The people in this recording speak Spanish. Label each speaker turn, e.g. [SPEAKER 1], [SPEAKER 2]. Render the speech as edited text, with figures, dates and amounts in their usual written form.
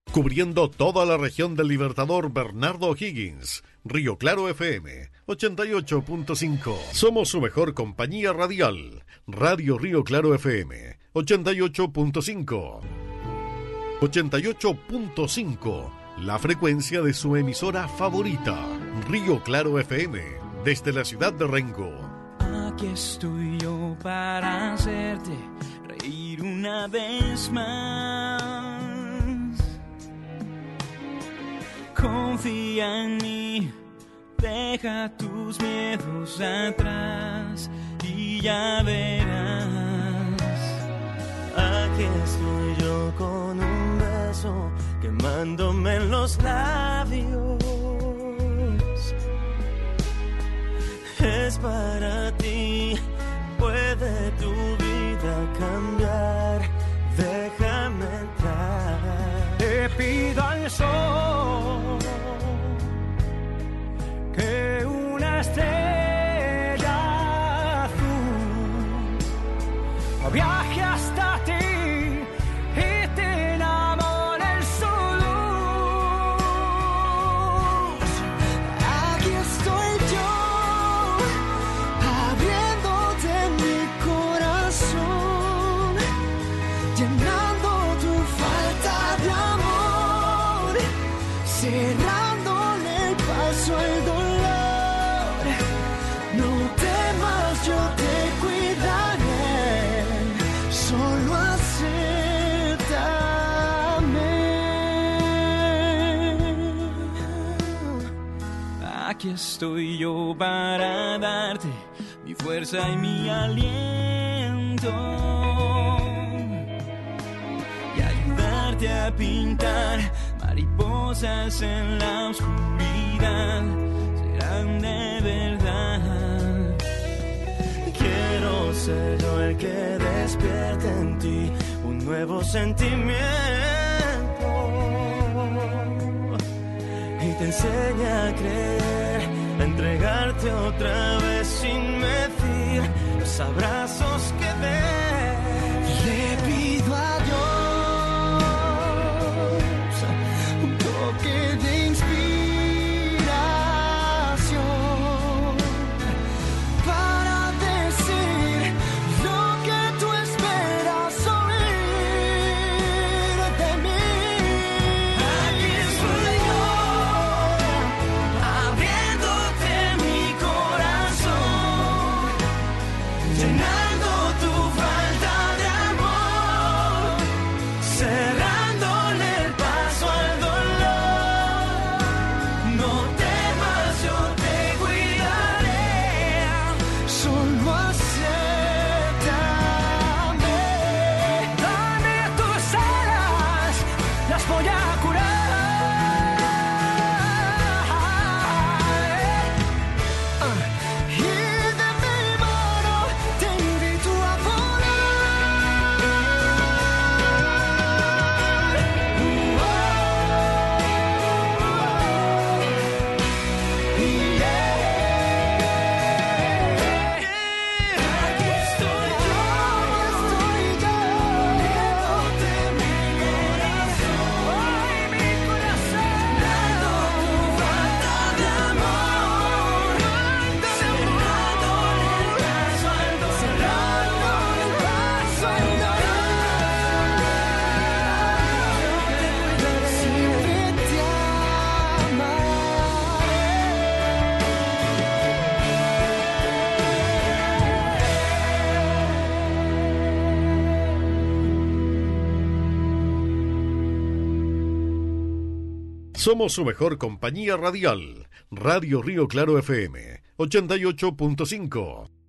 [SPEAKER 1] Cubriendo toda la región del Libertador, Bernardo O'Higgins. Río Claro FM 88.5. Somos su mejor compañía radial. Radio Río Claro FM 88.5. 88.5. La frecuencia de su emisora favorita. Río Claro FM. Desde la ciudad de Rengo.
[SPEAKER 2] Aquí estoy yo para hacerte reír una vez más. Confía en mí, deja tus miedos atrás y ya verás.
[SPEAKER 3] Aquí estoy yo con un beso quemándome en los labios. Es para ti, puede tu vida cambiar. Déjame entrar.
[SPEAKER 4] Te pido al sol que una estrella azul viaje hasta ti y te enamore el sol.
[SPEAKER 3] Aquí estoy yo, abriéndote mi corazón, llenando tu falta de amor, cerrándole el paso al dolor. No temas, yo te cuidaré, solo acéptame.
[SPEAKER 2] Aquí estoy yo para darte mi fuerza y mi aliento y ayudarte a pintar mariposas en la oscuridad. Serán de verdad.
[SPEAKER 3] Quiero ser yo el que despierte en ti un nuevo sentimiento y te enseñe a creer, a entregarte otra vez sin medir los abrazos que des. Le pido a Dios un toque de inspiración para decir lo que tú esperas oír de mí. Aquí estoy yo, abriéndote mi corazón, llenando tu falta de amor, cerrándole el paso al dolor. No temas, yo te cuidaré, solo acéptame.
[SPEAKER 4] Dame tus alas, las voy a curar.
[SPEAKER 3] Y de mi mano te invito a volar. Aquí estoy yo, abriéndote mi corazón, dando tu falta de amor, cerrándole el paso al dolor, cerrándole el paso al dolor. Siempre te
[SPEAKER 1] Somos su mejor compañía radial. Radio Río Claro FM 88.5.